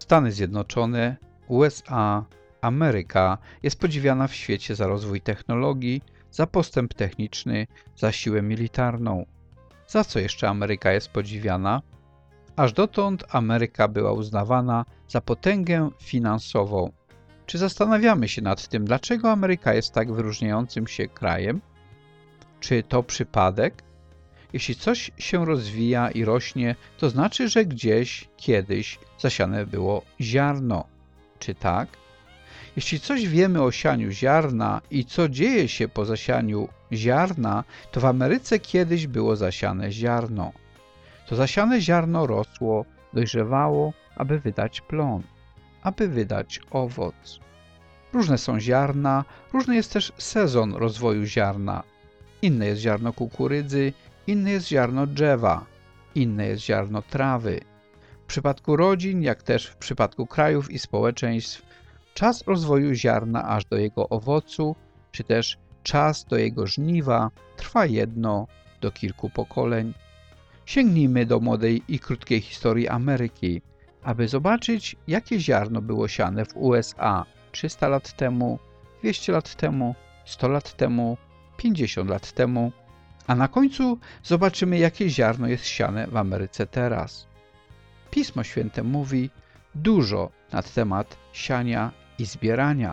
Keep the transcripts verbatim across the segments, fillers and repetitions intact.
Stany Zjednoczone, U S A, Ameryka jest podziwiana w świecie za rozwój technologii, za postęp techniczny, za siłę militarną. Za co jeszcze Ameryka jest podziwiana? Aż dotąd Ameryka była uznawana za potęgę finansową. Czy zastanawiamy się nad tym, dlaczego Ameryka jest tak wyróżniającym się krajem? Czy to przypadek? Jeśli coś się rozwija i rośnie, to znaczy, że gdzieś, kiedyś zasiane było ziarno. Czy tak? Jeśli coś wiemy o sianiu ziarna i co dzieje się po zasianiu ziarna, to w Ameryce kiedyś było zasiane ziarno. To zasiane ziarno rosło, dojrzewało, aby wydać plon, aby wydać owoc. Różne są ziarna, różny jest też sezon rozwoju ziarna. Inne jest ziarno kukurydzy, inne jest ziarno drzewa, inne jest ziarno trawy. W przypadku rodzin, jak też w przypadku krajów i społeczeństw, czas rozwoju ziarna aż do jego owocu, czy też czas do jego żniwa trwa jedno do kilku pokoleń. Sięgnijmy do młodej i krótkiej historii Ameryki, aby zobaczyć, jakie ziarno było siane w U S A trzysta lat temu, dwieście lat temu, sto lat temu, pięćdziesiąt lat temu, a na końcu zobaczymy, jakie ziarno jest siane w Ameryce teraz. Pismo Święte mówi dużo na temat siania i zbierania.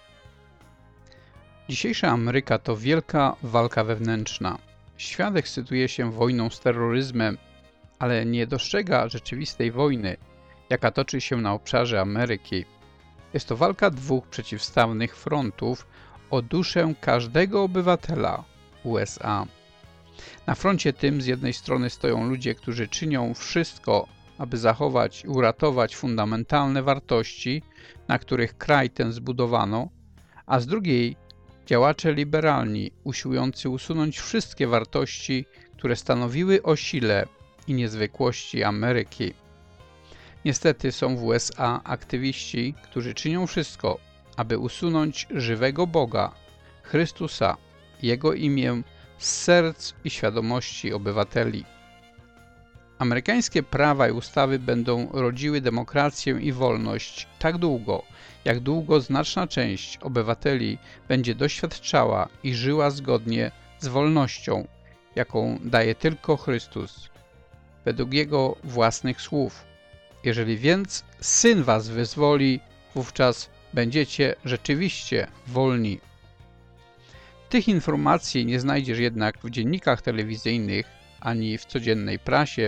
Dzisiejsza Ameryka to wielka walka wewnętrzna. Świat ekscytuje się wojną z terroryzmem, ale nie dostrzega rzeczywistej wojny, jaka toczy się na obszarze Ameryki. Jest to walka dwóch przeciwstawnych frontów o duszę każdego obywatela U S A. Na froncie tym z jednej strony stoją ludzie, którzy czynią wszystko, aby zachować i uratować fundamentalne wartości, na których kraj ten zbudowano, a z drugiej działacze liberalni usiłujący usunąć wszystkie wartości, które stanowiły o sile i niezwykłości Ameryki. Niestety są w U S A aktywiści, którzy czynią wszystko, aby usunąć żywego Boga, Chrystusa, Jego imię z serc i świadomości obywateli. Amerykańskie prawa i ustawy będą rodziły demokrację i wolność tak długo, jak długo znaczna część obywateli będzie doświadczała i żyła zgodnie z wolnością, jaką daje tylko Chrystus, według Jego własnych słów. Jeżeli więc Syn was wyzwoli, wówczas będziecie rzeczywiście wolni. Tych informacji nie znajdziesz jednak w dziennikach telewizyjnych ani w codziennej prasie.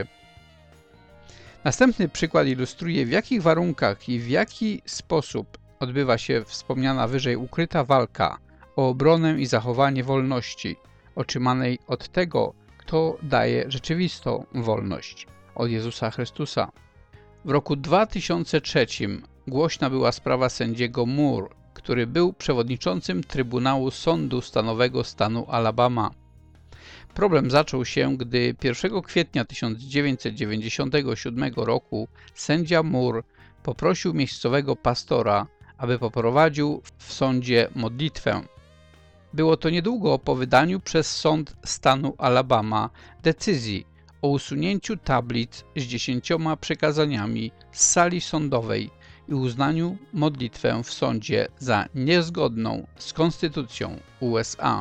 Następny przykład ilustruje, w jakich warunkach i w jaki sposób odbywa się wspomniana wyżej ukryta walka o obronę i zachowanie wolności otrzymanej od tego, kto daje rzeczywistą wolność, od Jezusa Chrystusa. W roku dwa tysiące trzecim głośna była sprawa sędziego Moore, który był przewodniczącym Trybunału Sądu Stanowego stanu Alabama. Problem zaczął się, gdy pierwszego kwietnia tysiąc dziewięćset dziewięćdziesiątego siódmego roku sędzia Moore poprosił miejscowego pastora, aby poprowadził w sądzie modlitwę. Było to niedługo po wydaniu przez sąd stanu Alabama decyzji o usunięciu tablic z dziesięcioma przykazaniami z sali sądowej i uznaniu modlitwę w sądzie za niezgodną z konstytucją U S A.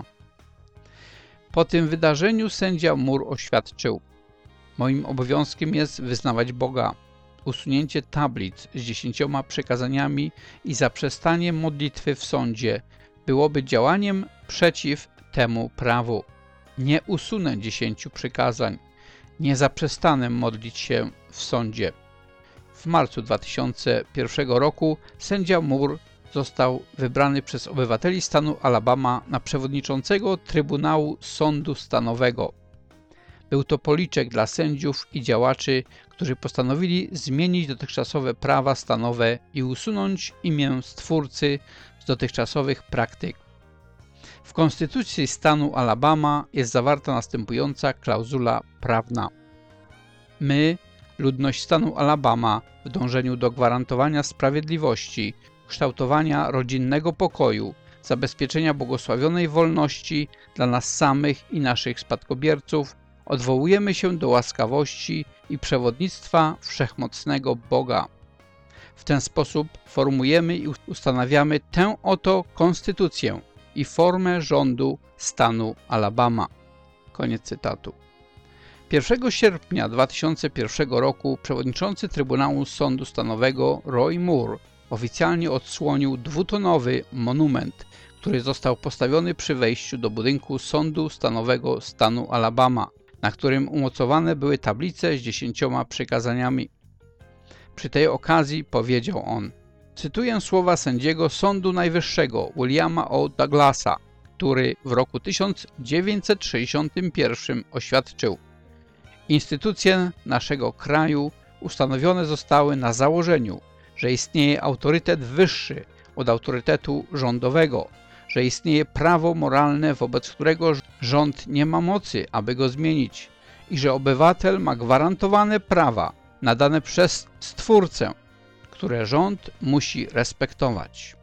Po tym wydarzeniu sędzia Moore oświadczył: moim obowiązkiem jest wyznawać Boga. Usunięcie tablic z dziesięcioma przykazaniami i zaprzestanie modlitwy w sądzie byłoby działaniem przeciw temu prawu. Nie usunę dziesięciu przykazań. Nie zaprzestanę modlić się w sądzie. W marcu dwa tysiące pierwszego roku sędzia Moore został wybrany przez obywateli stanu Alabama na przewodniczącego Trybunału Sądu Stanowego. Był to policzek dla sędziów i działaczy, którzy postanowili zmienić dotychczasowe prawa stanowe i usunąć imię Stwórcy z dotychczasowych praktyk. W konstytucji stanu Alabama jest zawarta następująca klauzula prawna. My, ludność stanu Alabama, w dążeniu do gwarantowania sprawiedliwości, kształtowania rodzinnego pokoju, zabezpieczenia błogosławionej wolności dla nas samych i naszych spadkobierców, odwołujemy się do łaskawości i przewodnictwa wszechmocnego Boga. W ten sposób formujemy i ustanawiamy tę oto konstytucję i formę rządu stanu Alabama. Koniec cytatu. pierwszego sierpnia dwa tysiące pierwszego roku przewodniczący Trybunału Sądu Stanowego Roy Moore oficjalnie odsłonił dwutonowy monument, który został postawiony przy wejściu do budynku Sądu Stanowego stanu Alabama, na którym umocowane były tablice z dziesięcioma przykazaniami. Przy tej okazji powiedział on, cytuję słowa sędziego Sądu Najwyższego Williama O. Douglasa, który w roku tysiąc dziewięćset sześćdziesiątym pierwszym oświadczył: instytucje naszego kraju ustanowione zostały na założeniu, że istnieje autorytet wyższy od autorytetu rządowego, że istnieje prawo moralne, wobec którego rząd nie ma mocy, aby go zmienić i że obywatel ma gwarantowane prawa nadane przez Stwórcę, które rząd musi respektować.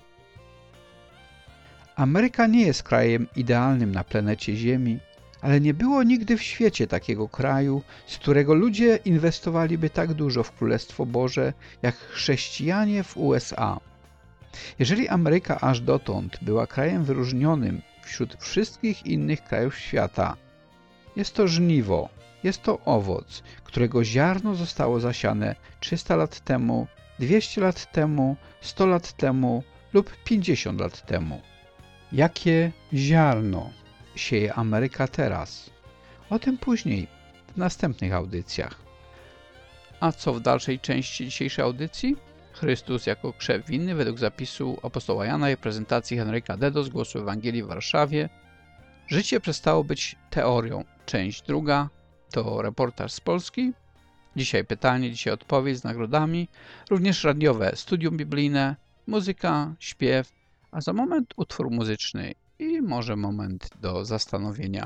Ameryka nie jest krajem idealnym na planecie Ziemi, ale nie było nigdy w świecie takiego kraju, z którego ludzie inwestowaliby tak dużo w Królestwo Boże, jak chrześcijanie w U S A. Jeżeli Ameryka aż dotąd była krajem wyróżnionym wśród wszystkich innych krajów świata, jest to żniwo, jest to owoc, którego ziarno zostało zasiane trzysta lat temu, dwieście lat temu, sto lat temu lub pięćdziesiąt lat temu. Jakie ziarno sieje Ameryka teraz? O tym później, w następnych audycjach. A co w dalszej części dzisiejszej audycji? Chrystus jako krzew winny według zapisu apostoła Jana i prezentacji Henryka Dedo z Głosu Ewangelii w Warszawie. Życie przestało być teorią. Część druga to reportaż z Polski. Dzisiaj pytanie, dzisiaj odpowiedź z nagrodami. Również radiowe studium biblijne, muzyka, śpiew, a za moment utwór muzyczny i może moment do zastanowienia.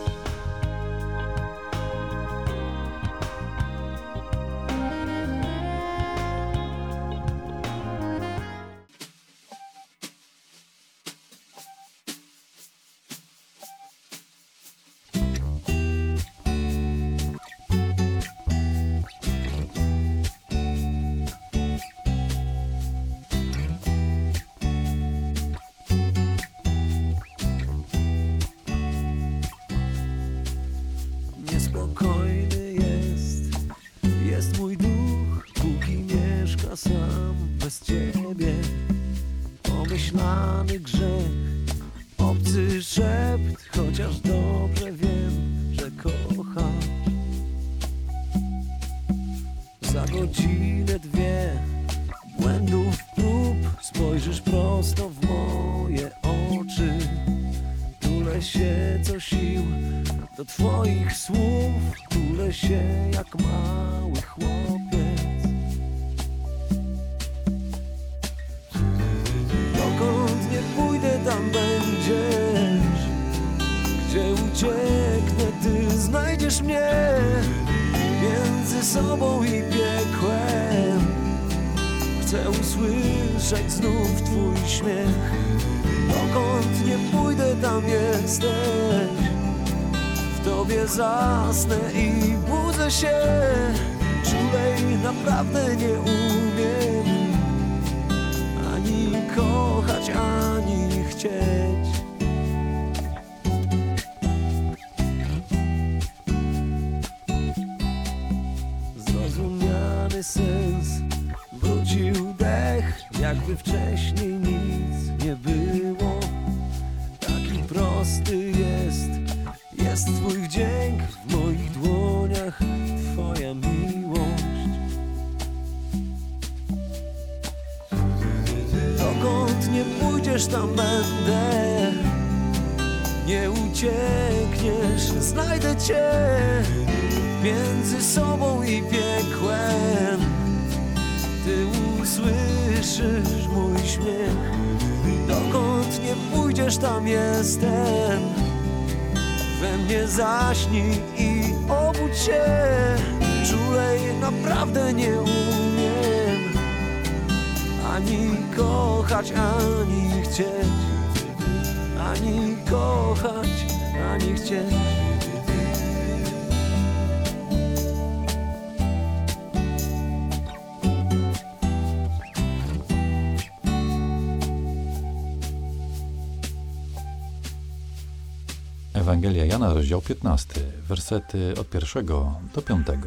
Niespokojny jest, jest mój duch, póki mieszka sam bez Ciebie. Pomyślany grzech, obcy szept, chociaż dobrze wiem, że kochasz. Za godzinę, dwie błędów, prób spojrzysz prosto w moje oczy. Tulę się co sił do Twoich słów, tulę się jak mały chłopiec. Dokąd nie pójdę, tam będziesz. Gdzie ucieknę, Ty znajdziesz mnie. Między sobą i piekłem chcę usłyszeć znów Twój śmiech. Dokąd nie pójdę, tam jesteś. W Tobie zasnę i budzę się. Czulej naprawdę nie umiem ani kochać, ani chcieć. Zrozumiany sens, wrócił dech, jakby wcześniej nic nie było. Taki prosty jest, jest Twój wdzięk, w moich dłoniach Twoja miłość. Dokąd nie pójdziesz, tam będę. Nie uciekniesz, znajdę Cię. Między sobą i piekłem Ty usłyszysz mój śmiech. Dokąd nie pójdziesz, tam jestem. We mnie zaśnij i obudź się. Czulej naprawdę nie umiem ani kochać, ani chcieć. Ani kochać, ani chcieć. Ewangelia Jana, rozdział piętnasty, wersety od pierwszego do piątego.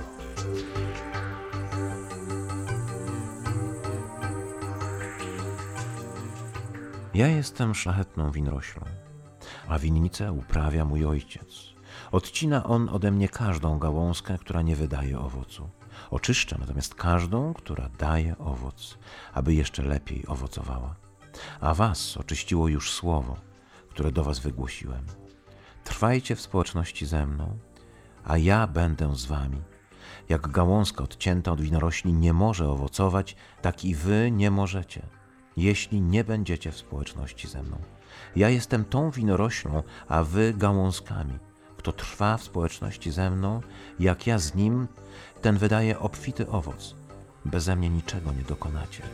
Ja jestem szlachetną winoroślą, a winnicę uprawia mój ojciec. Odcina on ode mnie każdą gałązkę, która nie wydaje owocu. Oczyszcza natomiast każdą, która daje owoc, aby jeszcze lepiej owocowała. A was oczyściło już słowo, które do was wygłosiłem. Trwajcie w społeczności ze mną, a ja będę z wami. Jak gałązka odcięta od winorośli nie może owocować, tak i wy nie możecie, jeśli nie będziecie w społeczności ze mną. Ja jestem tą winoroślą, a wy gałązkami. Kto trwa w społeczności ze mną, jak ja z nim, ten wydaje obfity owoc. Beze mnie niczego nie dokonacie.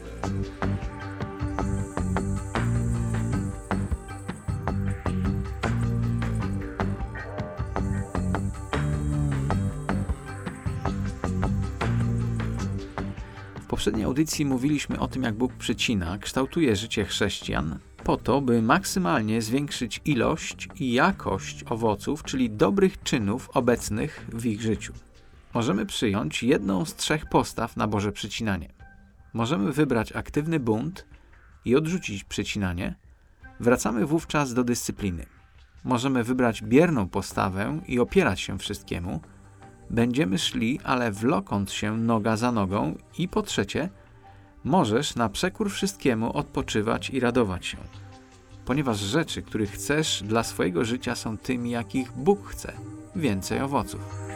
W poprzedniej audycji mówiliśmy o tym, jak Bóg przycina, kształtuje życie chrześcijan po to, by maksymalnie zwiększyć ilość i jakość owoców, czyli dobrych czynów obecnych w ich życiu. Możemy przyjąć jedną z trzech postaw na Boże przycinanie. Możemy wybrać aktywny bunt i odrzucić przycinanie. Wracamy wówczas do dyscypliny. Możemy wybrać bierną postawę i opierać się wszystkiemu. Będziemy szli, ale wlokąc się noga za nogą. I po trzecie, możesz na przekór wszystkiemu odpoczywać i radować się, ponieważ rzeczy, których chcesz dla swojego życia, są tymi, jakich Bóg chce. Więcej owoców.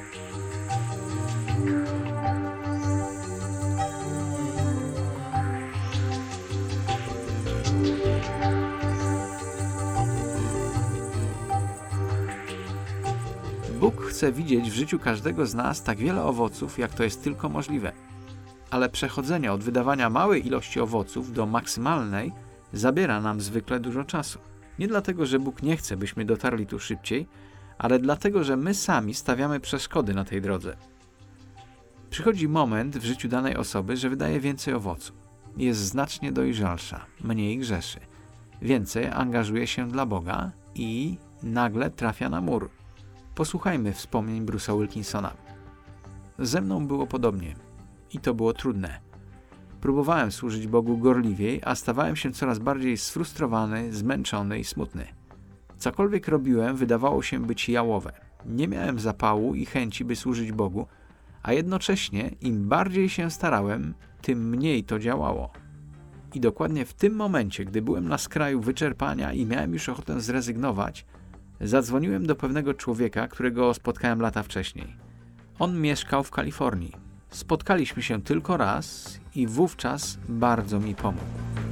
Bóg chce widzieć w życiu każdego z nas tak wiele owoców, jak to jest tylko możliwe. Ale przechodzenie od wydawania małej ilości owoców do maksymalnej zabiera nam zwykle dużo czasu. Nie dlatego, że Bóg nie chce, byśmy dotarli tu szybciej, ale dlatego, że my sami stawiamy przeszkody na tej drodze. Przychodzi moment w życiu danej osoby, że wydaje więcej owocu. Jest znacznie dojrzalsza, mniej grzeszy, więcej angażuje się dla Boga i nagle trafia na mur. Posłuchajmy wspomnień Bruce'a Wilkinsona. Ze mną było podobnie i to było trudne. Próbowałem służyć Bogu gorliwiej, a stawałem się coraz bardziej sfrustrowany, zmęczony i smutny. Cokolwiek robiłem, wydawało się być jałowe. Nie miałem zapału i chęci, by służyć Bogu, a jednocześnie im bardziej się starałem, tym mniej to działało. I dokładnie w tym momencie, gdy byłem na skraju wyczerpania i miałem już ochotę zrezygnować, zadzwoniłem do pewnego człowieka, którego spotkałem lata wcześniej. On mieszkał w Kalifornii. Spotkaliśmy się tylko raz i wówczas bardzo mi pomógł.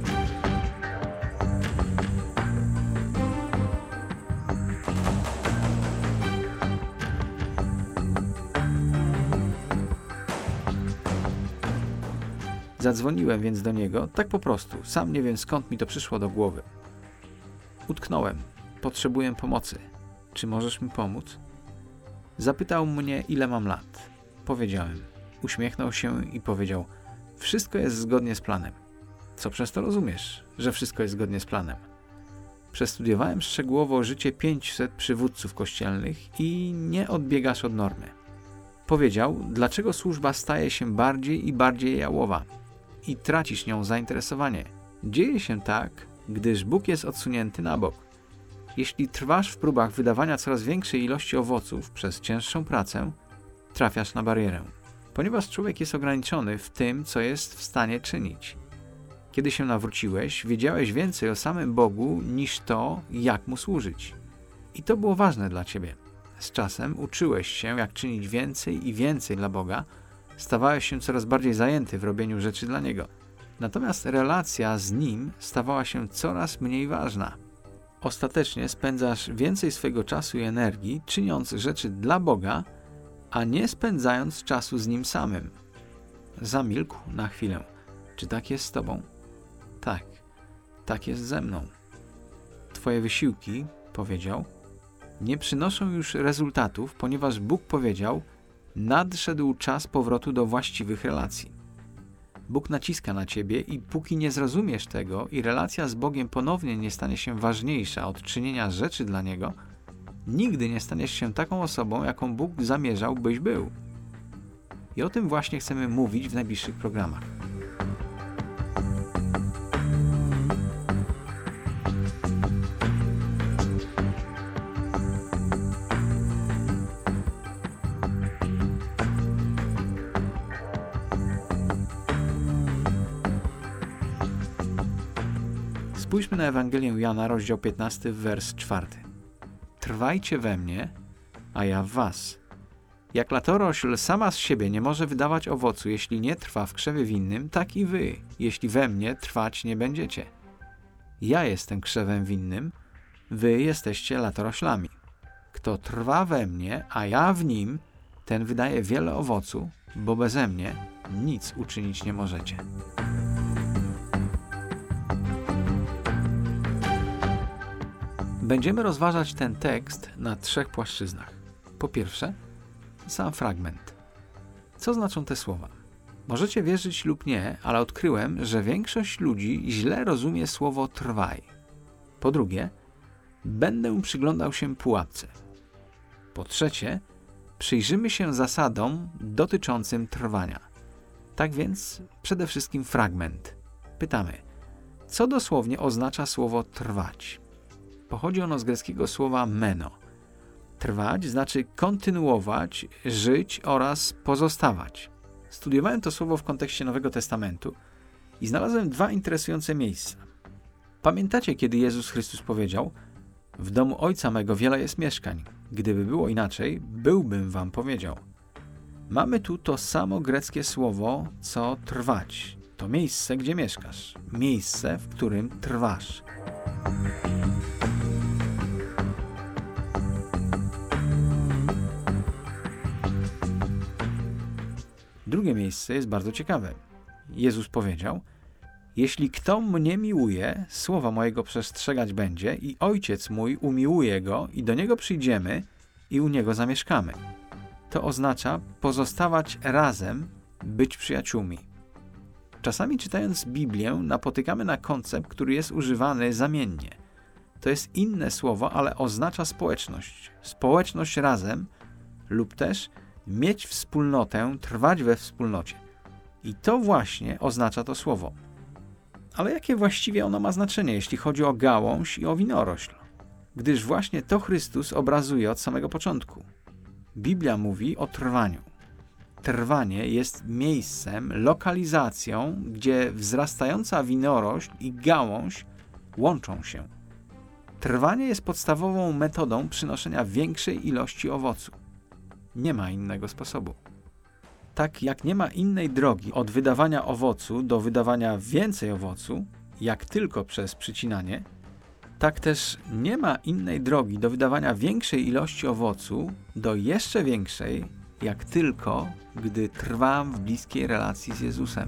Zadzwoniłem więc do niego, tak po prostu, sam nie wiem skąd mi to przyszło do głowy. Utknąłem. Potrzebuję pomocy. Czy możesz mi pomóc? Zapytał mnie, ile mam lat. Powiedziałem. Uśmiechnął się i powiedział: wszystko jest zgodnie z planem. Co przez to rozumiesz, że wszystko jest zgodnie z planem? Przestudiowałem szczegółowo życie pięciuset przywódców kościelnych i nie odbiegasz od normy. Powiedział, dlaczego służba staje się bardziej i bardziej jałowa i tracisz nią zainteresowanie. Dzieje się tak, gdyż Bóg jest odsunięty na bok. Jeśli trwasz w próbach wydawania coraz większej ilości owoców przez cięższą pracę, trafiasz na barierę. Ponieważ człowiek jest ograniczony w tym, co jest w stanie czynić. Kiedy się nawróciłeś, wiedziałeś więcej o samym Bogu niż to, jak Mu służyć. I to było ważne dla ciebie. Z czasem uczyłeś się, jak czynić więcej i więcej dla Boga, stawałeś się coraz bardziej zajęty w robieniu rzeczy dla Niego. Natomiast relacja z Nim stawała się coraz mniej ważna. Ostatecznie spędzasz więcej swojego czasu i energii, czyniąc rzeczy dla Boga, a nie spędzając czasu z Nim samym. Zamilkł na chwilę. Czy tak jest z tobą? Tak, tak jest ze mną. Twoje wysiłki, powiedział, nie przynoszą już rezultatów, ponieważ Bóg powiedział, nadszedł czas powrotu do właściwych relacji. Bóg naciska na ciebie i póki nie zrozumiesz tego i relacja z Bogiem ponownie nie stanie się ważniejsza od czynienia rzeczy dla Niego, Nigdy nie staniesz się taką osobą, jaką Bóg zamierzał, byś był. I o tym właśnie chcemy mówić w najbliższych programach. Spójrzmy na Ewangelię Jana, rozdział piętnasty, wers czwarty. Trwajcie we mnie, a ja w was. Jak latorośl sama z siebie nie może wydawać owocu, jeśli nie trwa w krzewie winnym, tak i wy, jeśli we mnie trwać nie będziecie. Ja jestem krzewem winnym, wy jesteście latoroślami. Kto trwa we mnie, a ja w nim, ten wydaje wiele owocu, bo beze mnie nic uczynić nie możecie. Będziemy rozważać ten tekst na trzech płaszczyznach. Po pierwsze, sam fragment. Co znaczą te słowa? Możecie wierzyć lub nie, ale odkryłem, że większość ludzi źle rozumie słowo trwaj. Po drugie, będę przyglądał się pułapce. Po trzecie, przyjrzymy się zasadom dotyczącym trwania. Tak więc przede wszystkim fragment. Pytamy, co dosłownie oznacza słowo trwać? Pochodzi ono z greckiego słowa meno. Trwać znaczy kontynuować, żyć oraz pozostawać. Studiowałem to słowo w kontekście Nowego Testamentu i znalazłem dwa interesujące miejsca. Pamiętacie, kiedy Jezus Chrystus powiedział: w domu Ojca mego wiele jest mieszkań. Gdyby było inaczej, byłbym wam powiedział. Mamy tu to samo greckie słowo, co trwać. To miejsce, gdzie mieszkasz. Miejsce, w którym trwasz. Drugie miejsce jest bardzo ciekawe. Jezus powiedział: jeśli kto mnie miłuje, słowa mojego przestrzegać będzie i Ojciec mój umiłuje go i do niego przyjdziemy i u niego zamieszkamy. To oznacza pozostawać razem, być przyjaciółmi. Czasami czytając Biblię napotykamy na koncept, który jest używany zamiennie. To jest inne słowo, ale oznacza społeczność. Społeczność razem lub też mieć wspólnotę, trwać we wspólnocie. I to właśnie oznacza to słowo. Ale jakie właściwie ono ma znaczenie, jeśli chodzi o gałąź i o winorośl? Gdyż właśnie to Chrystus obrazuje od samego początku. Biblia mówi o trwaniu. Trwanie jest miejscem, lokalizacją, gdzie wzrastająca winorośl i gałąź łączą się. Trwanie jest podstawową metodą przynoszenia większej ilości owocu. Nie ma innego sposobu. Tak jak nie ma innej drogi od wydawania owocu do wydawania więcej owocu, jak tylko przez przycinanie, tak też nie ma innej drogi do wydawania większej ilości owocu do jeszcze większej, jak tylko gdy trwam w bliskiej relacji z Jezusem.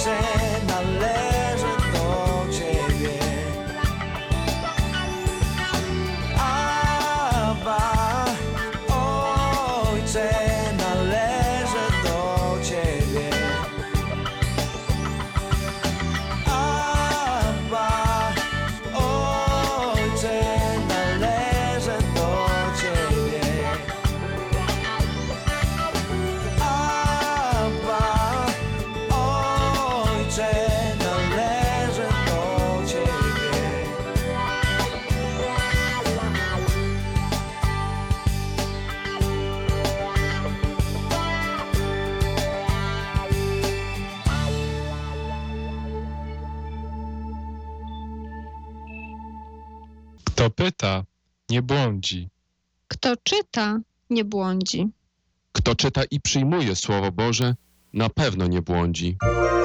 Ojcze, należę do Ciebie. Abba, Ojcze, należę do Ciebie. Abba, Ojcze, należę do Ciebie. Abba, Ojcze, należę do Ciebie. Kto pyta, nie błądzi. Kto czyta, nie błądzi. Kto czyta i przyjmuje Słowo Boże, na pewno nie błądzi.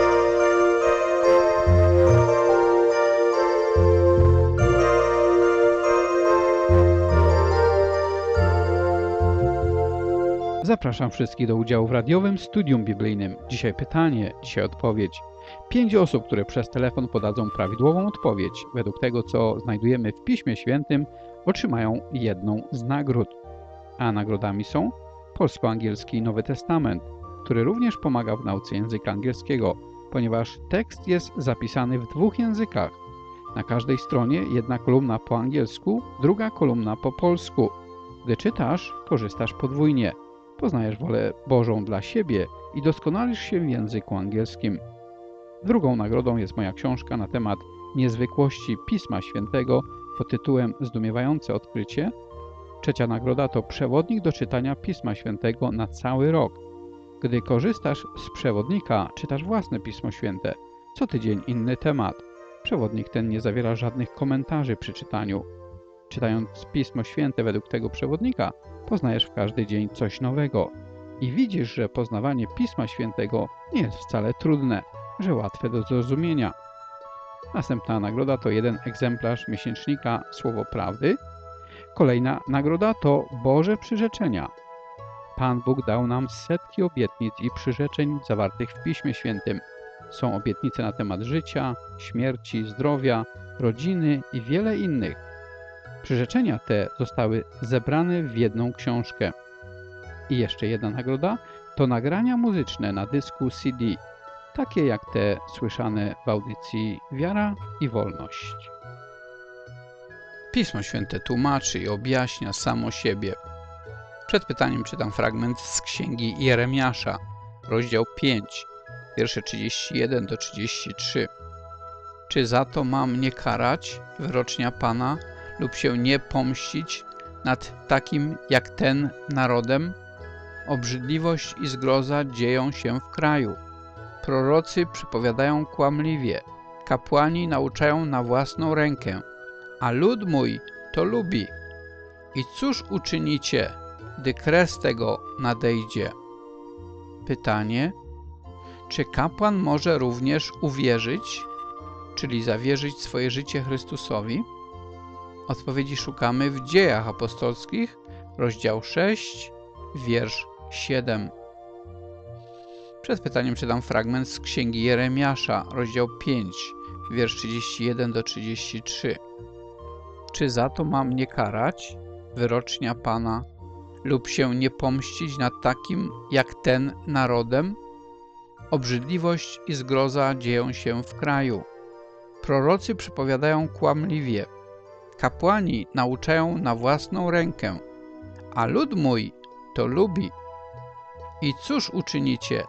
Zapraszam wszystkich do udziału w radiowym studium biblijnym. Dzisiaj pytanie, dzisiaj odpowiedź. Pięć osób, które przez telefon podadzą prawidłową odpowiedź według tego, co znajdujemy w Piśmie Świętym, otrzymają jedną z nagród. A nagrodami są polsko-angielski Nowy Testament, który również pomaga w nauce języka angielskiego, ponieważ tekst jest zapisany w dwóch językach. Na każdej stronie jedna kolumna po angielsku, druga kolumna po polsku. Gdy czytasz, korzystasz podwójnie. Poznajesz wolę Bożą dla siebie i doskonalisz się w języku angielskim. Drugą nagrodą jest moja książka na temat niezwykłości Pisma Świętego pod tytułem Zdumiewające odkrycie. Trzecia nagroda to przewodnik do czytania Pisma Świętego na cały rok. Gdy korzystasz z przewodnika, czytasz własne Pismo Święte. Co tydzień inny temat. Przewodnik ten nie zawiera żadnych komentarzy przy czytaniu. Czytając Pismo Święte według tego przewodnika, poznajesz w każdy dzień coś nowego. I widzisz, że poznawanie Pisma Świętego nie jest wcale trudne, że łatwe do zrozumienia. Następna nagroda to jeden egzemplarz miesięcznika Słowo Prawdy. Kolejna nagroda to Boże przyrzeczenia. Pan Bóg dał nam setki obietnic i przyrzeczeń zawartych w Piśmie Świętym. Są obietnice na temat życia, śmierci, zdrowia, rodziny i wiele innych. Przyrzeczenia te zostały zebrane w jedną książkę. I jeszcze jedna nagroda to nagrania muzyczne na dysku C D, takie jak te słyszane w audycji Wiara i Wolność. Pismo Święte tłumaczy i objaśnia samo siebie. Przed pytaniem czytam fragment z Księgi Jeremiasza, rozdział pięć, wiersze trzydzieści jeden do trzydziestu trzech. Czy za to mam nie karać, wyrocznia Pana, lub się nie pomścić nad takim jak ten narodem? Obrzydliwość i zgroza dzieją się w kraju. Prorocy przypowiadają kłamliwie, kapłani nauczają na własną rękę, a lud mój to lubi. I cóż uczynicie, gdy kres tego nadejdzie? Pytanie: czy kapłan może również uwierzyć, czyli zawierzyć swoje życie Chrystusowi? Odpowiedzi szukamy w Dziejach Apostolskich, rozdział sześć, wiersz siedem. Przed pytaniem czytam fragment z Księgi Jeremiasza, rozdział pięć, wiersz trzydzieści jeden do trzydziestu trzech. Czy za to mam nie karać, wyrocznia Pana, lub się nie pomścić nad takim jak ten narodem? Obrzydliwość i zgroza dzieją się w kraju. Prorocy przypowiadają kłamliwie, kapłani nauczają na własną rękę, a lud mój to lubi. I cóż uczynicie,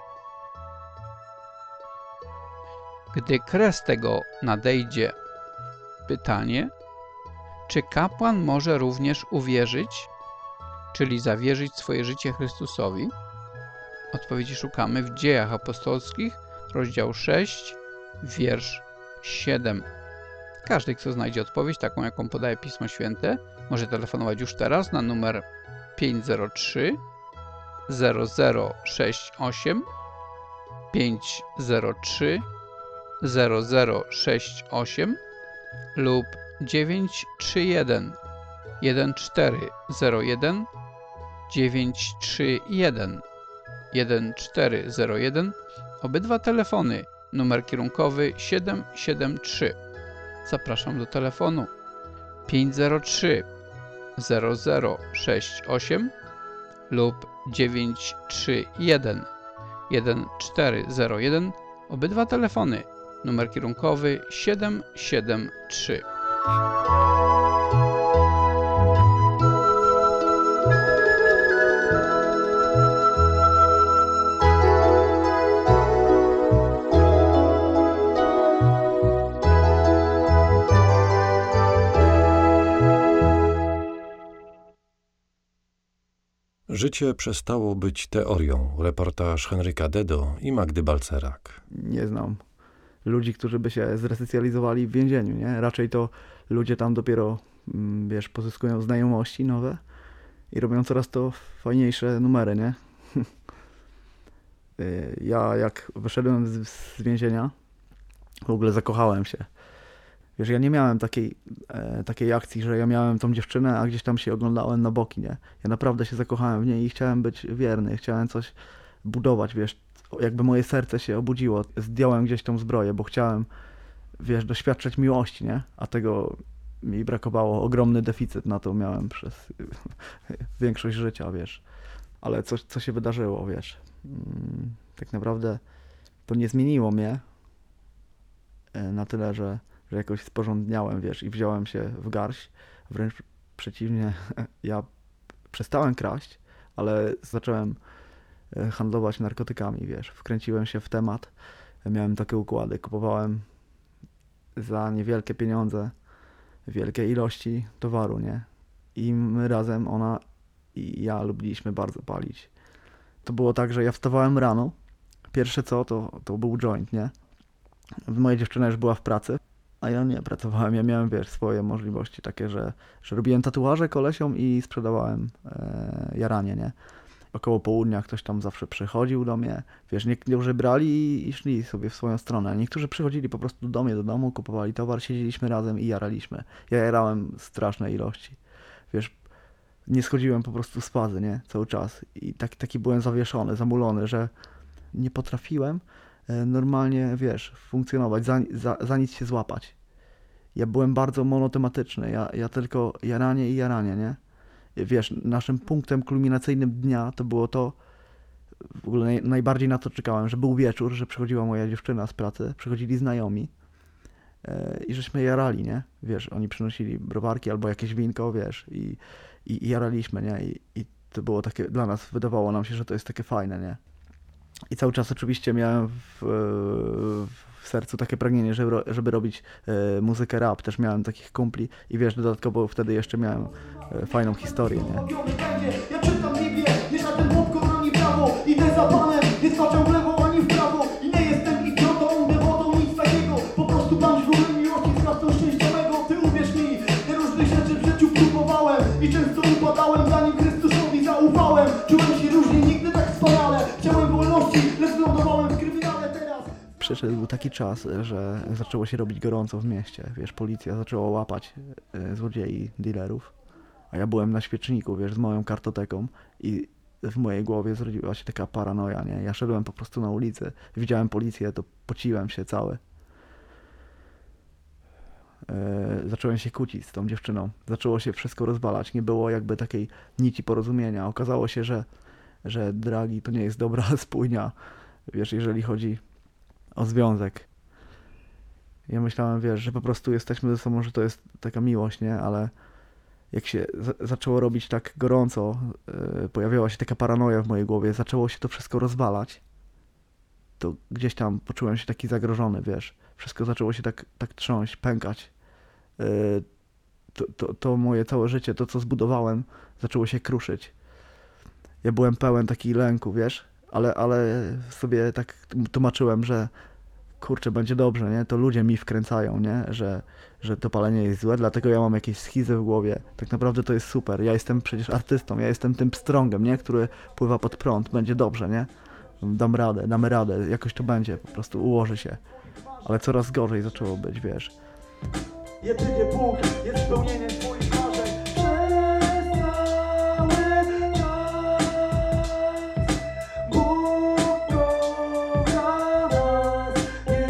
gdy kres tego nadejdzie? Pytanie: czy kapłan może również uwierzyć, czyli zawierzyć swoje życie Chrystusowi? Odpowiedzi szukamy w Dziejach Apostolskich, rozdział sześć, wiersz siedem. Każdy, kto znajdzie odpowiedź, taką jaką podaje Pismo Święte, może telefonować już teraz na numer pięć zero trzy zero zero sześć osiem pięć zero trzy zero zero sześć osiem lub dziewięć trzy jeden jeden cztery zero jeden dziewięć trzy jeden jeden cztery zero jeden. Obydwa telefony numer kierunkowy siedem siedem trzy. Zapraszam do telefonu pięć zero trzy zero zero sześć osiem lub dziewięć trzy jeden jeden cztery zero jeden. Obydwa telefony, numer kierunkowy siedem siedem trzy. Życie przestało być teorią. Reportaż Henryka Dedo i Magdy Balcerak. Nie znam ludzi, którzy by się zresocjalizowali w więzieniu, nie? Raczej to ludzie tam dopiero, mm, wiesz, pozyskują znajomości nowe i robią coraz to fajniejsze numery, nie? Y, ja jak wyszedłem z, z więzienia, w ogóle zakochałem się. Wiesz, ja nie miałem takiej, e, takiej akcji, że ja miałem tą dziewczynę, a gdzieś tam się oglądałem na boki, nie? Ja naprawdę się zakochałem w niej i chciałem być wierny, chciałem coś budować, wiesz, jakby moje serce się obudziło. Zdjąłem gdzieś tą zbroję, bo chciałem, wiesz, doświadczać miłości, nie? A tego mi brakowało, ogromny deficyt na to miałem przez większość życia, wiesz. Ale coś, co się wydarzyło, wiesz. Mm, tak naprawdę to nie zmieniło mnie e, na tyle, że że jakoś sporządniałem, wiesz, i wziąłem się w garść. Wręcz przeciwnie, ja przestałem kraść, ale zacząłem handlować narkotykami, wiesz. Wkręciłem się w temat, miałem takie układy, kupowałem za niewielkie pieniądze wielkie ilości towaru, nie? I my razem, ona i ja lubiliśmy bardzo palić. To było tak, że ja wstawałem rano, pierwsze co, to, to był joint, nie? Moja dziewczyna już była w pracy, a ja nie pracowałem, ja miałem, wiesz, swoje możliwości takie, że, że robiłem tatuaże kolesiom i sprzedawałem e, jaranie, nie? Około południa ktoś tam zawsze przychodził do mnie, wiesz, niektórzy brali i, i szli sobie w swoją stronę, a niektórzy przychodzili po prostu do mnie, do domu, kupowali towar, siedzieliśmy razem i jaraliśmy. Ja jarałem straszne ilości, wiesz, nie schodziłem po prostu z fazy, nie? Cały czas i tak, taki byłem zawieszony, zamulony, że nie potrafiłem normalnie, wiesz, funkcjonować, za, za, za nic się złapać. Ja byłem bardzo monotematyczny, ja, ja tylko jaranie i jaranie, nie? Wiesz, naszym punktem kulminacyjnym dnia to było to, w ogóle naj, najbardziej na to czekałem, że był wieczór, że przychodziła moja dziewczyna z pracy, przychodzili znajomi yy, i żeśmy jarali, nie? Wiesz, oni przynosili browarki albo jakieś winko, wiesz, i, i, i jaraliśmy, nie? I, I to było takie, dla nas wydawało nam się, że to jest takie fajne, nie? I cały czas oczywiście miałem w, w sercu takie pragnienie, żeby, żeby robić e, muzykę rap. Też miałem takich kumpli i wiesz, dodatkowo wtedy jeszcze miałem e, fajną historię, nie? Ja czytam Biblię, nie żaden chłopko ani prawo. Idę za Panem, nie skaczę w lewo ani w prawo. I nie jestem idiotą, dewotą, nic takiego. Po prostu dam źródłem miłości z kartą szczęściowego. Ty uwierz mi, te różnych rzeczy w życiu próbowałem i często upadałem, zanim Chrystusowi zaufałem. Czułem się różnie, nigdy tak wspaniale. Chciałem wolności, lecz lądowałem w kryminale teraz. Przyszedł taki czas, że zaczęło się robić gorąco w mieście, wiesz, policja zaczęła łapać e, złodziei, dealerów, a ja byłem na świeczniku, wiesz, z moją kartoteką i w mojej głowie zrodziła się taka paranoja, nie? Ja szedłem po prostu na ulicę, widziałem policję, to pociłem się cały. E, zacząłem się kłócić z tą dziewczyną, zaczęło się wszystko rozwalać, nie było jakby takiej nici porozumienia, okazało się, że, że dragi to nie jest dobra spójnia, wiesz, jeżeli chodzi o związek. Ja myślałem, wiesz, że po prostu jesteśmy ze sobą, że to jest taka miłość, nie? Ale jak się z- zaczęło robić tak gorąco, yy, pojawiała się taka paranoja w mojej głowie, zaczęło się to wszystko rozwalać, to gdzieś tam poczułem się taki zagrożony, wiesz. Wszystko zaczęło się tak, tak trząść, pękać. Yy, to, to, to moje całe życie, to co zbudowałem, zaczęło się kruszyć. Ja byłem pełen takiego lęku, wiesz, ale, ale sobie tak tłumaczyłem, że kurczę, będzie dobrze, nie? To ludzie mi wkręcają, nie? Że, że to palenie jest złe, dlatego ja mam jakieś schizy w głowie. Tak naprawdę to jest super. Ja jestem przecież artystą, ja jestem tym pstrągiem, nie? Który pływa pod prąd. Będzie dobrze, nie? Dam radę, damy radę, jakoś to będzie, po prostu ułoży się. Ale coraz gorzej zaczęło być, wiesz. Jedynie Bóg jest spełnieniem twoich marzeń. Przez cały czas Bóg kocha nas, nie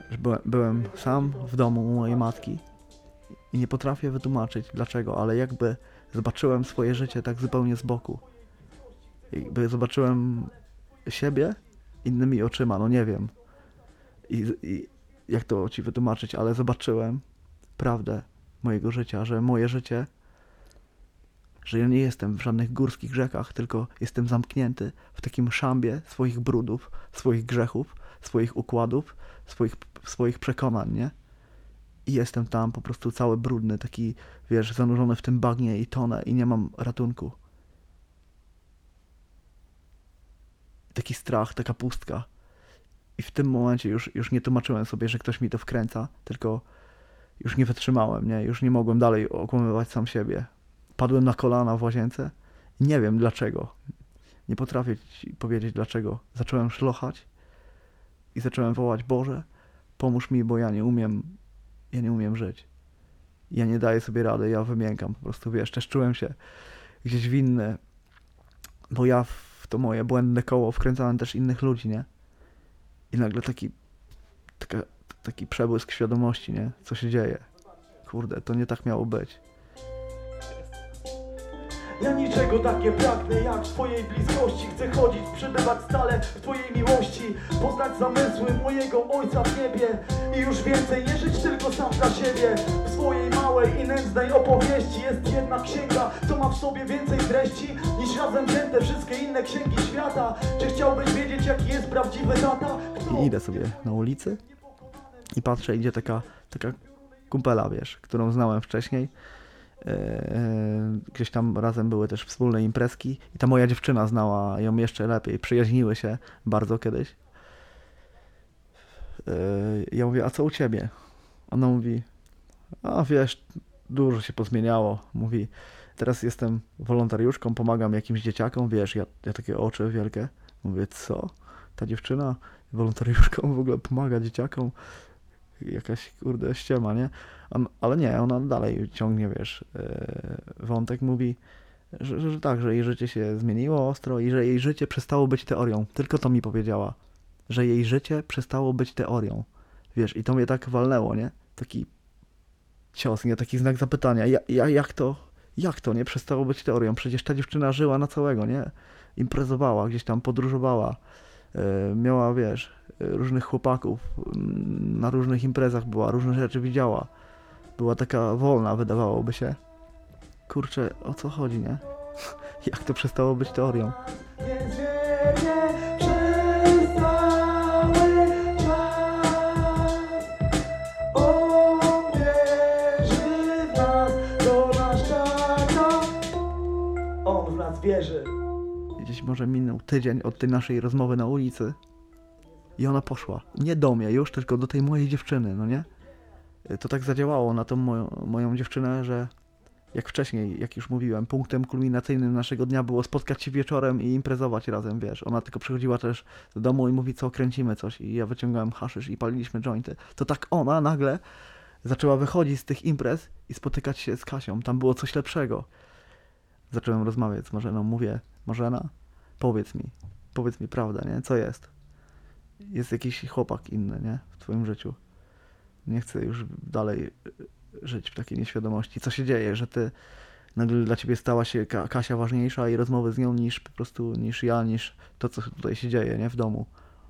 że byłem, byłem sam w domu u mojej matki i nie potrafię wytłumaczyć dlaczego, ale jakby zobaczyłem swoje życie tak zupełnie z boku. Jakby zobaczyłem siebie innymi oczyma, no nie wiem. I, i jak to ci wytłumaczyć, ale zobaczyłem prawdę mojego życia, że moje życie, że ja nie jestem w żadnych górskich rzekach, tylko jestem zamknięty w takim szambie swoich brudów, swoich grzechów, swoich układów, swoich, swoich przekonań, nie? I jestem tam po prostu cały brudny, taki, wiesz, zanurzony w tym bagnie i tonę i nie mam ratunku. Taki strach, taka pustka. I w tym momencie już, już nie tłumaczyłem sobie, że ktoś mi to wkręca, tylko już nie wytrzymałem, nie? Już nie mogłem dalej okłamywać sam siebie. Padłem na kolana w łazience i nie wiem dlaczego. Nie potrafię ci powiedzieć dlaczego. Zacząłem szlochać i zacząłem wołać: Boże, pomóż mi, bo ja nie umiem, ja nie umiem żyć. Ja nie daję sobie rady, ja wymiękam po prostu, wiesz, też czułem się gdzieś winny, bo ja w to moje błędne koło wkręcałem też innych ludzi, nie? I nagle taki, taka, taki przebłysk świadomości, nie? Co się dzieje? Kurde, to nie tak miało być. Ja niczego tak nie pragnę jak twojej bliskości. Chcę chodzić, przebywać stale w twojej miłości, poznać zamysły mojego Ojca w niebie i już więcej nie żyć tylko sam dla siebie. W swojej małej i nędznej opowieści jest jedna księga, co ma w sobie więcej treści niż razem wzięte wszystkie inne księgi świata. Czy chciałbyś wiedzieć, jaki jest prawdziwy tata? Kto... I idę sobie na ulicy i patrzę, idzie taka, taka kumpela, wiesz, którą znałem wcześniej. Gdzieś tam razem były też wspólne imprezki i ta moja dziewczyna znała ją jeszcze lepiej, przyjaźniły się bardzo kiedyś. Ja mówię: a co u ciebie? Ona mówi: a wiesz, dużo się pozmieniało. Mówi: teraz jestem wolontariuszką, pomagam jakimś dzieciakom, wiesz, ja, ja takie oczy wielkie. Mówię: co? Ta dziewczyna wolontariuszką w ogóle pomaga dzieciakom? Jakaś, kurde, ściema, nie? On, ale nie, ona dalej ciągnie, wiesz, yy, wątek, mówi, że, że, że tak, że jej życie się zmieniło ostro i że jej życie przestało być teorią. Tylko to mi powiedziała, że jej życie przestało być teorią. Wiesz, i to mnie tak walnęło, nie? Taki cios, nie? Taki znak zapytania. Ja, ja, jak to, jak to, nie? Przestało być teorią? Przecież ta dziewczyna żyła na całego, nie? Imprezowała, gdzieś tam podróżowała. Miała, wiesz, różnych chłopaków, na różnych imprezach była, różne rzeczy widziała. Była taka wolna, wydawałoby się. Kurczę, o co chodzi, nie? Jak to przestało być teorią? Więc wieje przez cały czas. On wierzy w nas, to nasz tata. On w nas wierzy. Gdzieś może minął tydzień od tej naszej rozmowy na ulicy i ona poszła. Nie do mnie już, tylko do tej mojej dziewczyny, no nie? To tak zadziałało na tą moją, moją dziewczynę, że jak wcześniej, jak już mówiłem, punktem kulminacyjnym naszego dnia było spotkać się wieczorem i imprezować razem, wiesz. Ona tylko przychodziła też do domu i mówi: co, kręcimy coś, i ja wyciągałem haszysz i paliliśmy jointy. To tak ona nagle zaczęła wychodzić z tych imprez i spotykać się z Kasią. Tam było coś lepszego. Zacząłem rozmawiać z Marzeną, mówię: Marzena, powiedz mi, powiedz mi prawdę, nie? Co jest? Jest jakiś chłopak inny, nie? W twoim życiu. Nie chcę już dalej żyć w takiej nieświadomości. Co się dzieje, że ty nagle dla ciebie stała się Ka- Kasia ważniejsza i rozmowy z nią niż po prostu, niż ja, niż to, co tutaj się dzieje, nie? W domu.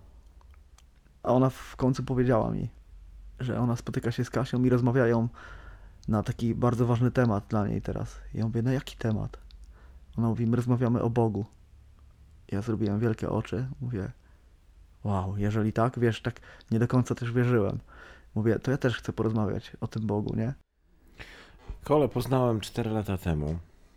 A ona w końcu powiedziała mi, że ona spotyka się z Kasią i rozmawiają na taki bardzo ważny temat dla niej teraz. I ja mówię: no jaki temat? Ona mówi: my rozmawiamy o Bogu. Ja zrobiłem wielkie oczy, mówię: wow, jeżeli tak, wiesz, tak nie do końca też wierzyłem. Mówię: to ja też chcę porozmawiać o tym Bogu, nie? Kolę poznałem cztery lata temu.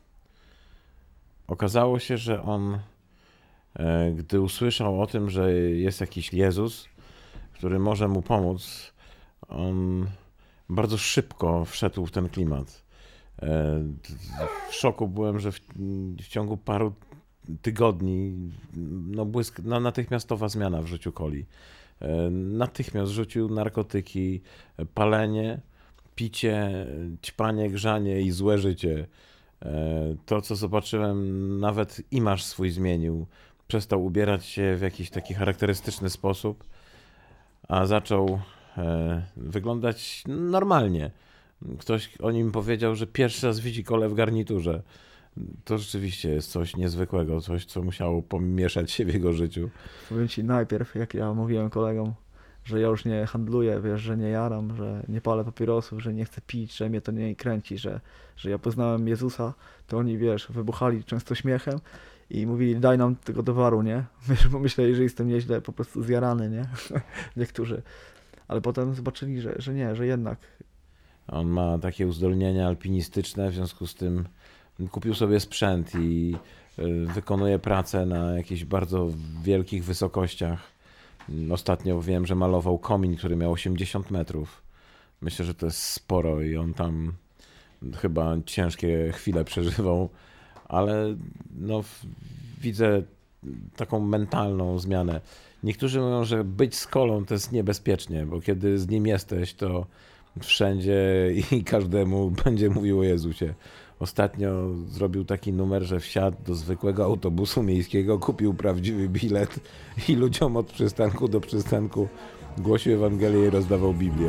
Okazało się, że on, e, gdy usłyszał o tym, że jest jakiś Jezus, który może mu pomóc, on bardzo szybko wszedł w ten klimat. E, w szoku byłem, że w, w ciągu paru tygodni no błysk, no, natychmiastowa zmiana w życiu Coli. E, natychmiast rzucił narkotyki, palenie, picie, ćpanie, grzanie i złe życie. E, to, co zobaczyłem, nawet imaż swój zmienił. Przestał ubierać się w jakiś taki charakterystyczny sposób, a zaczął e, wyglądać normalnie. Ktoś o nim powiedział, że pierwszy raz widzi kole w garniturze. To rzeczywiście jest coś niezwykłego, coś, co musiało pomieszać się w jego życiu. Powiem ci najpierw, jak ja mówiłem kolegom, że ja już nie handluję, wiesz, że nie jaram, że nie palę papierosów, że nie chcę pić, że mnie to nie kręci, że, że ja poznałem Jezusa, to oni, wiesz, wybuchali często śmiechem i mówili, daj nam tego towaru, nie? Wiesz, bo myśleli, że jestem nieźle po prostu zjarany, nie? Niektórzy. Ale potem zobaczyli, że, że nie, że jednak. On ma takie uzdolnienia alpinistyczne, w związku z tym kupił sobie sprzęt i wykonuje pracę na jakichś bardzo wielkich wysokościach. Ostatnio wiem, że malował komin, który miał osiemdziesiąt metrów. Myślę, że to jest sporo i on tam chyba ciężkie chwile przeżywał, ale no, widzę taką mentalną zmianę. Niektórzy mówią, że być skolą to jest niebezpiecznie, bo kiedy z nim jesteś, to wszędzie i każdemu będzie mówił o Jezusie. Ostatnio zrobił taki numer, że wsiadł do zwykłego autobusu miejskiego, kupił prawdziwy bilet i ludziom od przystanku do przystanku głosił Ewangelię i rozdawał Biblię.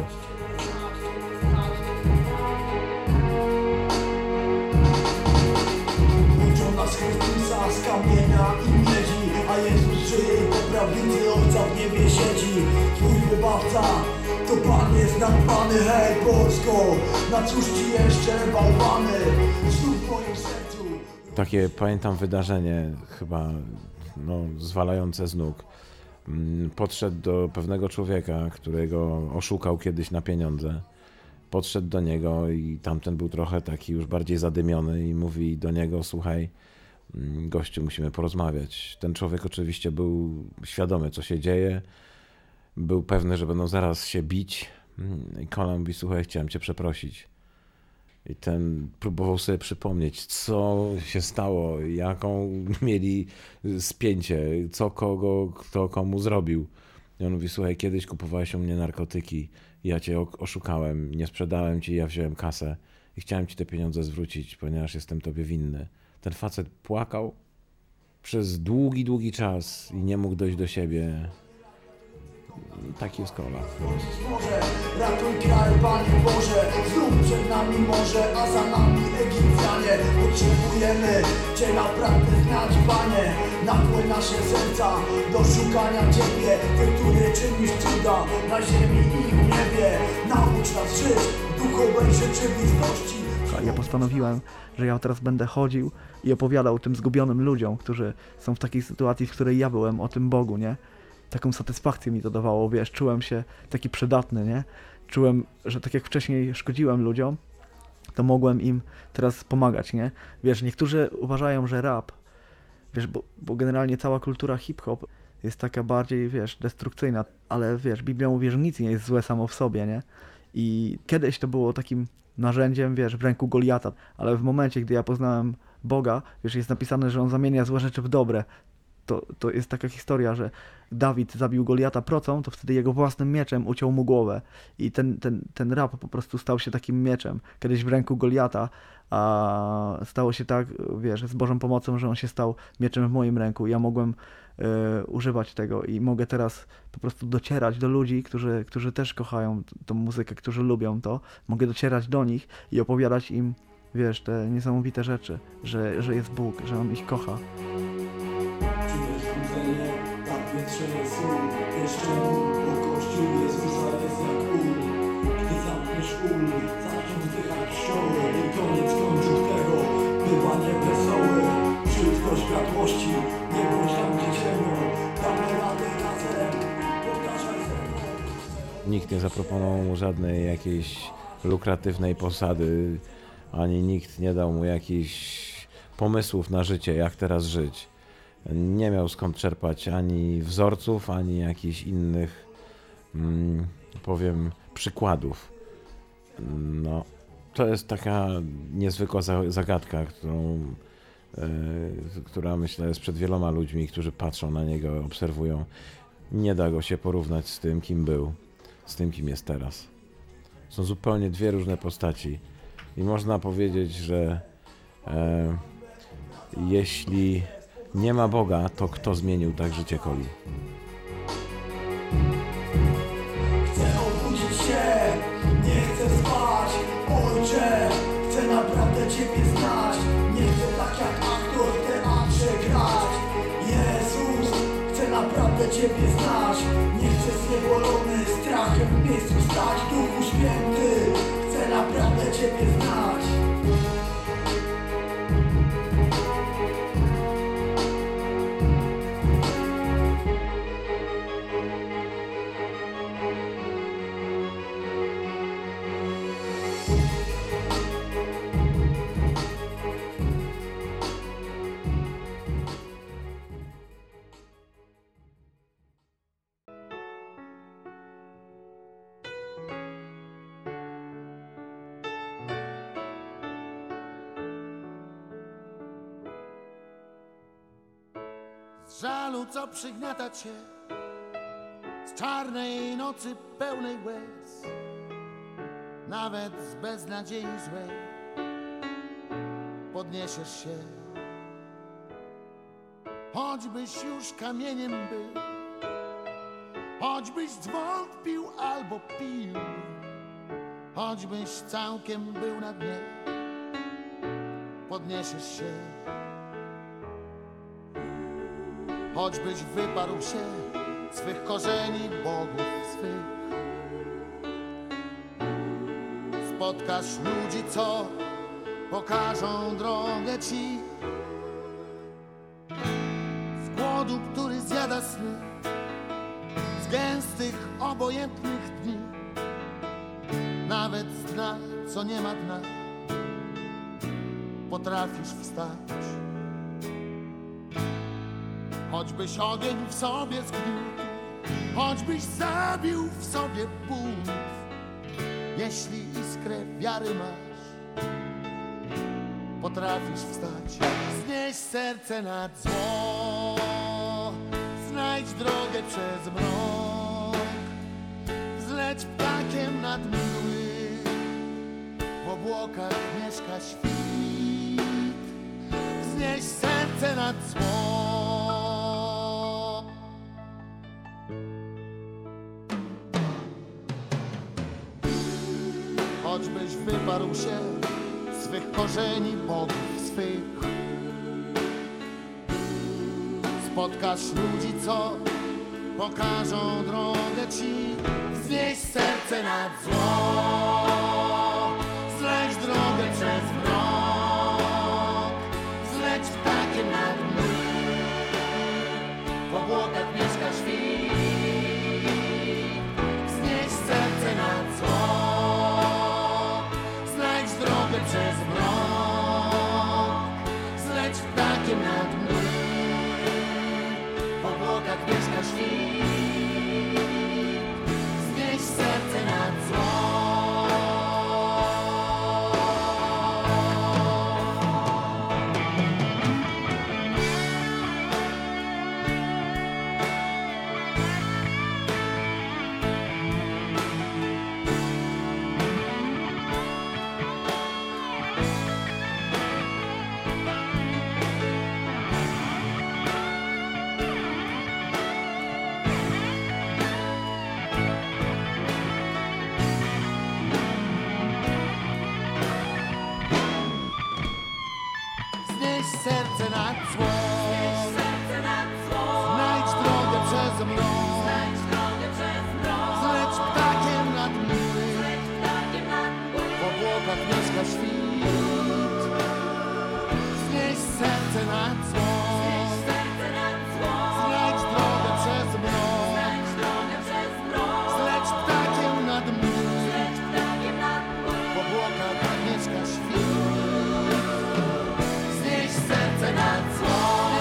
Uczą nas Chrystusa z kamienia i miedzi, a Jezus żyje i po prawicy Ojca w niebie siedzi. Twój wybawca to Pan jest nad Pany, hej Polsko, na cóż ci jeszcze bałwany, znów w moim sercu. Takie pamiętam wydarzenie, chyba no, zwalające z nóg. Podszedł do pewnego człowieka, którego oszukał kiedyś na pieniądze. Podszedł do niego i tamten był trochę taki już bardziej zadymiony i mówi do niego, słuchaj, gościu, musimy porozmawiać. Ten człowiek oczywiście był świadomy, co się dzieje. Był pewny, że będą zaraz się bić. I kolega mówi, słuchaj, chciałem cię przeprosić. I ten próbował sobie przypomnieć, co się stało, jaką mieli spięcie, co kogo, kto komu zrobił. I on mówi, słuchaj, kiedyś kupowałeś u mnie narkotyki, ja cię oszukałem, nie sprzedałem ci, ja wziąłem kasę i chciałem ci te pieniądze zwrócić, ponieważ jestem tobie winny. Ten facet płakał przez długi, długi czas i nie mógł dojść do siebie. Taki jest kola. Boże, ratuj kraj, Panie Boże, znów przed nami morze, a za nami Egipcjanie. Potrzebujemy Cię naprawdę znać, Panie. Napłyń nasze serca do szukania Ciebie, Ty, który czynisz cuda na ziemi i w niebie. Naucz nas żyć w duchowej rzeczywistości. Ja postanowiłem, że ja teraz będę chodził i opowiadał tym zgubionym ludziom, którzy są w takiej sytuacji, w której ja byłem, o tym Bogu, nie? Taką satysfakcję mi to dawało, wiesz, czułem się taki przydatny, nie? Czułem, że tak jak wcześniej szkodziłem ludziom, to mogłem im teraz pomagać, nie? Wiesz, niektórzy uważają, że rap, wiesz, bo, bo generalnie cała kultura hip-hop jest taka bardziej, wiesz, destrukcyjna, ale wiesz, Biblia mówi, że nic nie jest złe samo w sobie, nie? I kiedyś to było takim narzędziem, wiesz, w ręku Goliata, ale w momencie, gdy ja poznałem Boga, wiesz, jest napisane, że On zamienia złe rzeczy w dobre. To, to jest taka historia, że Dawid zabił Goliata procą, to wtedy jego własnym mieczem uciął mu głowę. I ten, ten, ten rap po prostu stał się takim mieczem. Kiedyś w ręku Goliata, a stało się tak, wiesz, z Bożą pomocą, że on się stał mieczem w moim ręku. Ja mogłem y, używać tego i mogę teraz po prostu docierać do ludzi, którzy, którzy też kochają tą muzykę, którzy lubią to. Mogę docierać do nich i opowiadać im, wiesz, te niesamowite rzeczy, że, że jest Bóg, że On ich kocha. Czujesz budzenie, tak wietrzeje sól. Wiesz czemu, bo Kościół Jezusa jest jak ul. Gdy zamkniesz ul, zaczną zdychać pszczoły. I koniec końców tego bywa niewesoły. Wszystko światłości, nie bądź tam gdzie ciemno. Damy radę razem, powtarzaj ze mną. Nikt nie zaproponował mu żadnej jakiejś lukratywnej posady, ani nikt nie dał mu jakichś pomysłów na życie, jak teraz żyć. Nie miał skąd czerpać ani wzorców, ani jakichś innych, mm, powiem, przykładów. No, to jest taka niezwykła zagadka, którą, e, która myślę jest przed wieloma ludźmi, którzy patrzą na niego, obserwują. Nie da go się porównać z tym, kim był, z tym, kim jest teraz. Są zupełnie dwie różne postaci i można powiedzieć, że e, jeśli nie ma Boga, to kto zmienił tak życie Coli? Chcę obudzić naprawdę Ciebie znać. Nie chcę zniewolony strachem w miejscu stać. Duchu Święty, chcę naprawdę Ciebie znać. Z żalu, co przygniata cię, z czarnej nocy pełnej łez, nawet z beznadziei złej, podniesiesz się. Choćbyś już kamieniem był, choćbyś zwątpił albo pił, choćbyś całkiem był na dnie, podniesiesz się. Choćbyś wyparł się swych korzeni, bogów swych, spotkasz ludzi, co pokażą drogę ci. Z głodu, który zjada sny, z gęstych, obojętnych dni, nawet z dna, co nie ma dna, potrafisz wstać. Choćbyś ogień w sobie zgniótł, choćbyś zabił w sobie bunt, jeśli iskrę wiary masz, potrafisz wstać. Znieś serce nad zło, znajdź drogę przez mrok, wzleć ptakiem nad mgły, w obłokach mieszka świt. Wznieś serce nad zło. Choćbyś wyparł się swych korzeni, bogów swych, spotkasz ludzi, co pokażą drogę ci. Wznieś serce nad zło, zleć drogę przez mrok, wzleć ptakiem nad mgły, w obłokach mieszka świt. Wznieś serce nad zło, drogę przez mrok, zleć ptakiem nad mgły, w obłokach mieszka świt. Znieś serce nad zło. Serce nad zło, znajdź drogę przez mrok, zleć ptakiem nad mgły, w obłokach mieszka świt. Znieś serce nad zło, znajdź drogę przez mrok, zleć ptakiem nad mgły, w obłokach mieszka świt. Serce nad zło,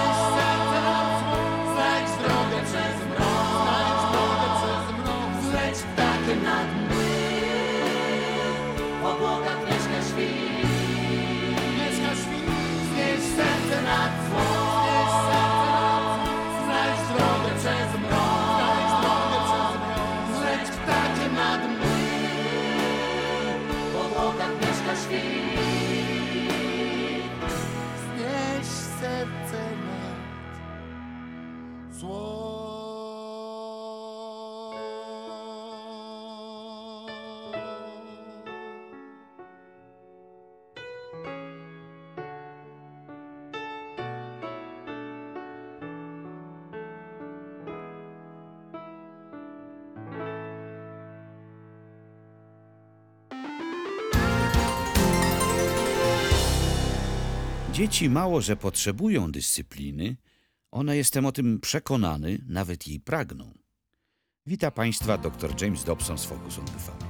znajdź drogę przez mrok, zleć ptakiem nad mgły, w obłokach mieszka świt. Znieś serce nad zło, znajdź drogę przez mrok, zleć ptakiem nad mgły, w obłokach mieszka świt. Serce nad zło. Dzieci mało, że potrzebują dyscypliny, one, jestem o tym przekonany, nawet jej pragną. Wita Państwa dr James Dobson z Focus on the Family.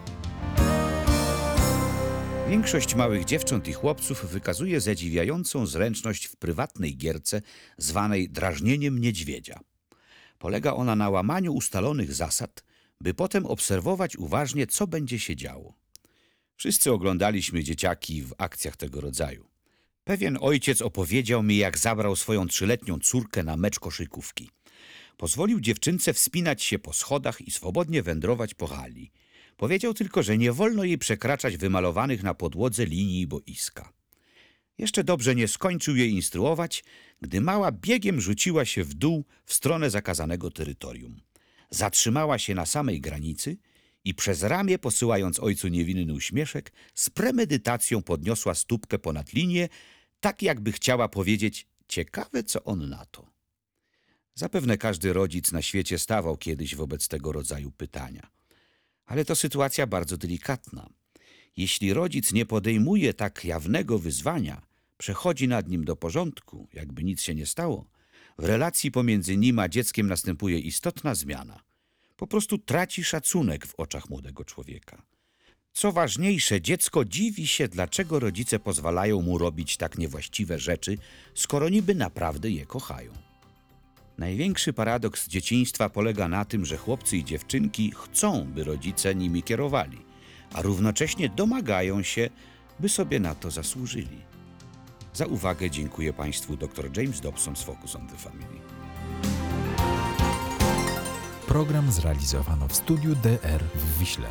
Większość małych dziewcząt i chłopców wykazuje zadziwiającą zręczność w prywatnej gierce zwanej drażnieniem niedźwiedzia. Polega ona na łamaniu ustalonych zasad, by potem obserwować uważnie, co będzie się działo. Wszyscy oglądaliśmy dzieciaki w akcjach tego rodzaju. Pewien ojciec opowiedział mi, jak zabrał swoją trzyletnią córkę na mecz koszykówki. Pozwolił dziewczynce wspinać się po schodach i swobodnie wędrować po hali. Powiedział tylko, że nie wolno jej przekraczać wymalowanych na podłodze linii boiska. Jeszcze dobrze nie skończył jej instruować, gdy mała biegiem rzuciła się w dół w stronę zakazanego terytorium. Zatrzymała się na samej granicy i przez ramię, posyłając ojcu niewinny uśmieszek, z premedytacją podniosła stópkę ponad linię, tak jakby chciała powiedzieć: ciekawe, co on na to. Zapewne każdy rodzic na świecie stawał kiedyś wobec tego rodzaju pytania. Ale to sytuacja bardzo delikatna. Jeśli rodzic nie podejmuje tak jawnego wyzwania, przechodzi nad nim do porządku, jakby nic się nie stało, w relacji pomiędzy nim a dzieckiem następuje istotna zmiana. Po prostu traci szacunek w oczach młodego człowieka. Co ważniejsze, dziecko dziwi się, dlaczego rodzice pozwalają mu robić tak niewłaściwe rzeczy, skoro niby naprawdę je kochają. Największy paradoks dzieciństwa polega na tym, że chłopcy i dziewczynki chcą, by rodzice nimi kierowali, a równocześnie domagają się, by sobie na to zasłużyli. Za uwagę dziękuję Państwu dr James Dobson z Focus on the Family. Program zrealizowano w studiu D R w Wiśle.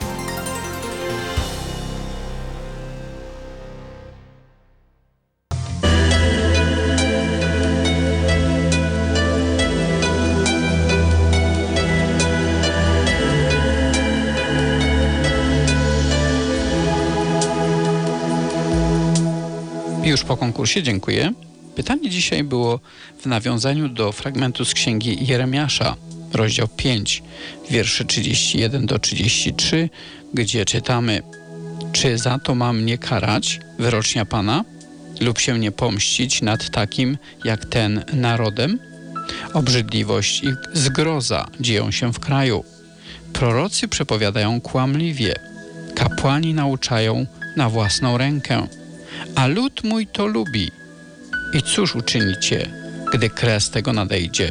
Już po konkursie dziękuję. Pytanie dzisiaj było w nawiązaniu do fragmentu z księgi Jeremiasza, rozdział pięć, wiersze trzydzieści jeden do trzydziestu trzech, gdzie czytamy: czy za to ma mnie karać, wyrocznia Pana, lub się nie pomścić nad takim jak ten narodem? Obrzydliwość i zgroza dzieją się w kraju. Prorocy przepowiadają kłamliwie, kapłani nauczają na własną rękę, a lud mój to lubi. I cóż uczynicie, gdy kres tego nadejdzie?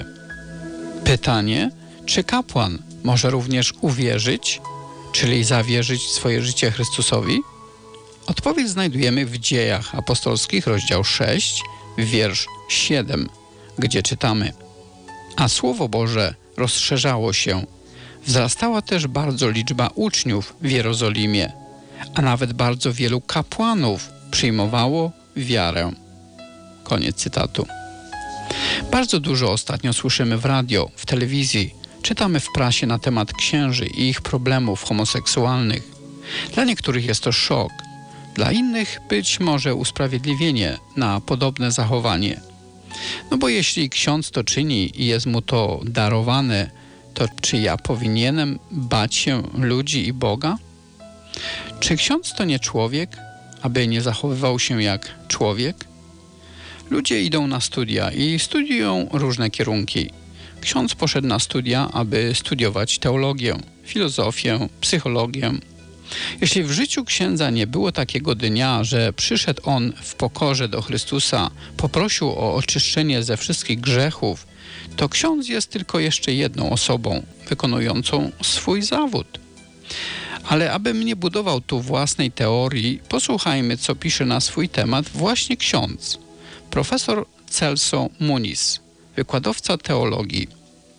Pytanie, czy kapłan może również uwierzyć, czyli zawierzyć swoje życie Chrystusowi? Odpowiedź znajdujemy w Dziejach Apostolskich, rozdział sześć, wiersz siedem, gdzie czytamy: a Słowo Boże rozszerzało się, wzrastała też bardzo liczba uczniów w Jerozolimie, a nawet bardzo wielu kapłanów przyjmowało wiarę. Koniec cytatu. Bardzo dużo ostatnio słyszymy w radio, w telewizji, czytamy w prasie na temat księży i ich problemów homoseksualnych. Dla niektórych jest to szok, dla innych być może usprawiedliwienie na podobne zachowanie. No bo jeśli ksiądz to czyni i jest mu to darowane, to czy ja powinienem bać się ludzi i Boga? Czy ksiądz to nie człowiek, aby nie zachowywał się jak człowiek? Ludzie idą na studia i studiują różne kierunki. Ksiądz poszedł na studia, aby studiować teologię, filozofię, psychologię. Jeśli w życiu księdza nie było takiego dnia, że przyszedł on w pokorze do Chrystusa, poprosił o oczyszczenie ze wszystkich grzechów, to ksiądz jest tylko jeszcze jedną osobą wykonującą swój zawód. Ale abym nie budował tu własnej teorii, posłuchajmy, co pisze na swój temat właśnie ksiądz. Profesor Celso Muniz, wykładowca teologii.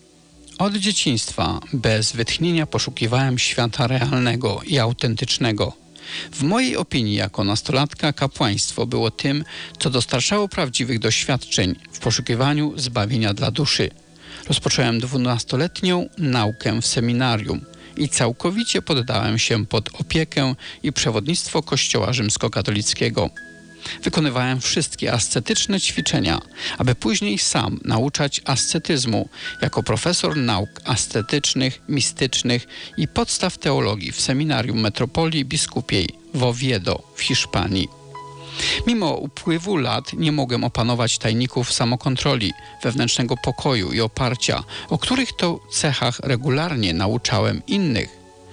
Od dzieciństwa bez wytchnienia poszukiwałem świata realnego i autentycznego. W mojej opinii jako nastolatka kapłaństwo było tym, co dostarczało prawdziwych doświadczeń w poszukiwaniu zbawienia dla duszy. Rozpocząłem dwunastoletnią naukę w seminarium i całkowicie poddałem się pod opiekę i przewodnictwo Kościoła rzymskokatolickiego. Wykonywałem wszystkie ascetyczne ćwiczenia, aby później sam nauczać ascetyzmu jako profesor nauk ascetycznych, mistycznych i podstaw teologii w Seminarium Metropolii Biskupiej w Oviedo w Hiszpanii. Mimo upływu lat nie mogłem opanować tajników samokontroli, wewnętrznego pokoju i oparcia, o których to cechach regularnie nauczałem innych.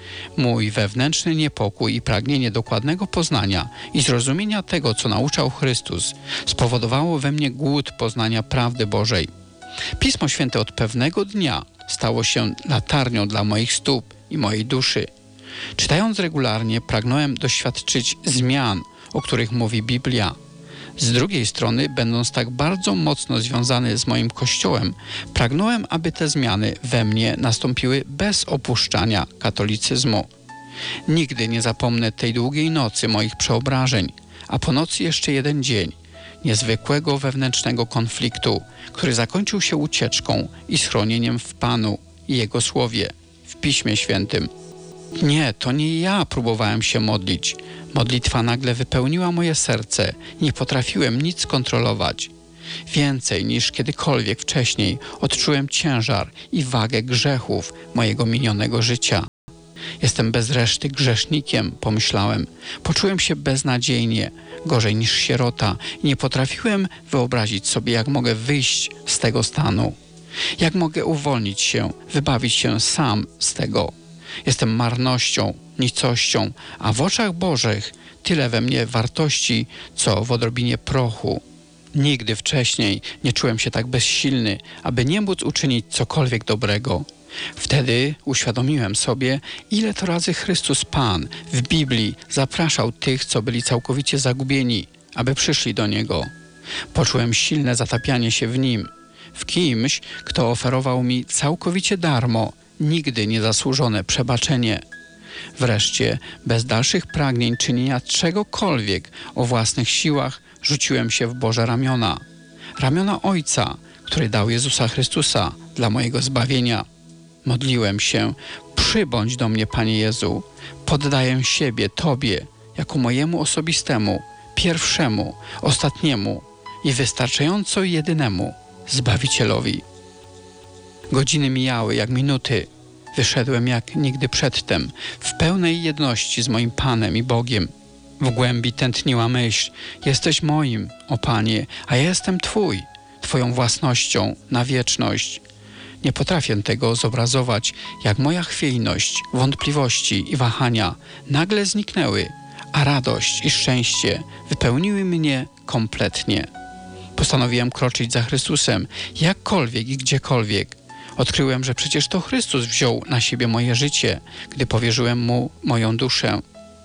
Mój wewnętrzny niepokój i pragnienie dokładnego poznania i zrozumienia tego, co nauczał Chrystus, spowodowało we mnie głód poznania prawdy Bożej. Pismo Święte od pewnego dnia stało się latarnią dla moich stóp i mojej duszy. Czytając regularnie, pragnąłem doświadczyć zmian, o których mówi Biblia. Z drugiej strony, będąc tak bardzo mocno związany z moim Kościołem, pragnąłem, aby te zmiany we mnie nastąpiły bez opuszczania katolicyzmu. Nigdy nie zapomnę tej długiej nocy moich przeobrażeń, a po nocy jeszcze jeden dzień niezwykłego wewnętrznego konfliktu, który zakończył się ucieczką i schronieniem w Panu i Jego Słowie, w Piśmie Świętym. Nie, to nie ja próbowałem się modlić. Modlitwa nagle wypełniła moje serce. Nie potrafiłem nic kontrolować. Więcej niż kiedykolwiek wcześniej odczułem ciężar i wagę grzechów mojego minionego życia. Jestem bez reszty grzesznikiem, pomyślałem. Poczułem się beznadziejnie, gorzej niż sierota i nie potrafiłem wyobrazić sobie, jak mogę wyjść z tego stanu. Jak mogę uwolnić się, wybawić się sam z tego. Jestem marnością, nicością, a w oczach Bożych tyle we mnie wartości, co w odrobinie prochu. Nigdy wcześniej nie czułem się tak bezsilny, aby nie móc uczynić cokolwiek dobrego. Wtedy uświadomiłem sobie, ile to razy Chrystus Pan w Biblii zapraszał tych, co byli całkowicie zagubieni, aby przyszli do Niego. Poczułem silne zatapianie się w Nim, w kimś, kto oferował mi całkowicie darmo, nigdy niezasłużone przebaczenie. Wreszcie, bez dalszych pragnień czynienia czegokolwiek o własnych siłach, rzuciłem się w Boże ramiona. Ramiona Ojca, który dał Jezusa Chrystusa dla mojego zbawienia. Modliłem się: przybądź do mnie, Panie Jezu, poddaję siebie Tobie jako mojemu osobistemu, pierwszemu, ostatniemu i wystarczająco jedynemu Zbawicielowi. Godziny mijały jak minuty. Wyszedłem jak nigdy przedtem, w pełnej jedności z moim Panem i Bogiem. W głębi tętniła myśl: jesteś moim, o Panie, a ja jestem Twój, Twoją własnością na wieczność. Nie potrafię tego zobrazować, jak moja chwiejność, wątpliwości i wahania nagle zniknęły, a radość i szczęście wypełniły mnie kompletnie. Postanowiłem kroczyć za Chrystusem, jakkolwiek i gdziekolwiek. Odkryłem, że przecież to Chrystus wziął na siebie moje życie, gdy powierzyłem Mu moją duszę.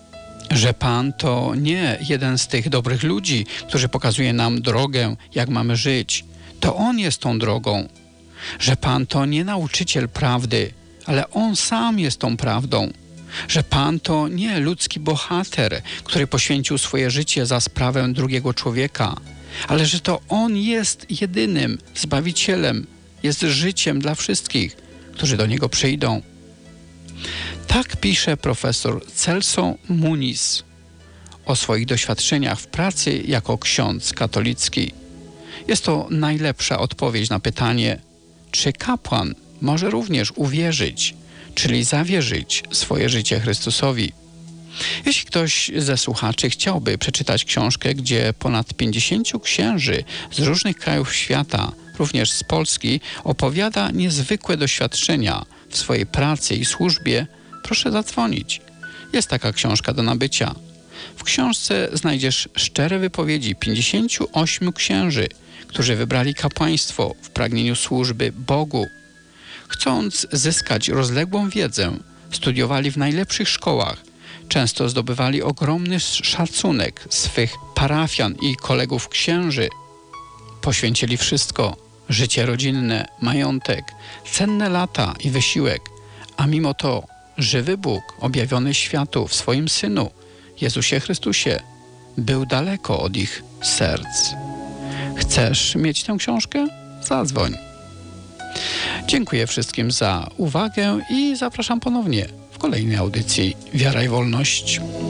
Że Pan to nie jeden z tych dobrych ludzi, którzy pokazuje nam drogę, jak mamy żyć. To On jest tą drogą. Że Pan to nie nauczyciel prawdy, ale On sam jest tą prawdą. Że Pan to nie ludzki bohater, który poświęcił swoje życie za sprawę drugiego człowieka, ale że to On jest jedynym Zbawicielem, jest życiem dla wszystkich, którzy do Niego przyjdą. Tak pisze profesor Celso Muniz o swoich doświadczeniach w pracy jako ksiądz katolicki. Jest to najlepsza odpowiedź na pytanie, czy kapłan może również uwierzyć, czyli zawierzyć swoje życie Chrystusowi. Jeśli ktoś ze słuchaczy chciałby przeczytać książkę, gdzie ponad pięćdziesięciu księży z różnych krajów świata, również z Polski, opowiada niezwykłe doświadczenia w swojej pracy i służbie, proszę zadzwonić. Jest taka książka do nabycia. W książce znajdziesz szczere wypowiedzi pięćdziesięciu ośmiu księży, którzy wybrali kapłaństwo w pragnieniu służby Bogu. Chcąc zyskać rozległą wiedzę, studiowali w najlepszych szkołach, często zdobywali ogromny szacunek swych parafian i kolegów księży. Poświęcili wszystko, życie rodzinne, majątek, cenne lata i wysiłek, a mimo to żywy Bóg objawiony światu w swoim Synu, Jezusie Chrystusie, był daleko od ich serc. Chcesz mieć tę książkę? Zadzwoń. Dziękuję wszystkim za uwagę i zapraszam ponownie w kolejnej audycji Wiara i Wolność.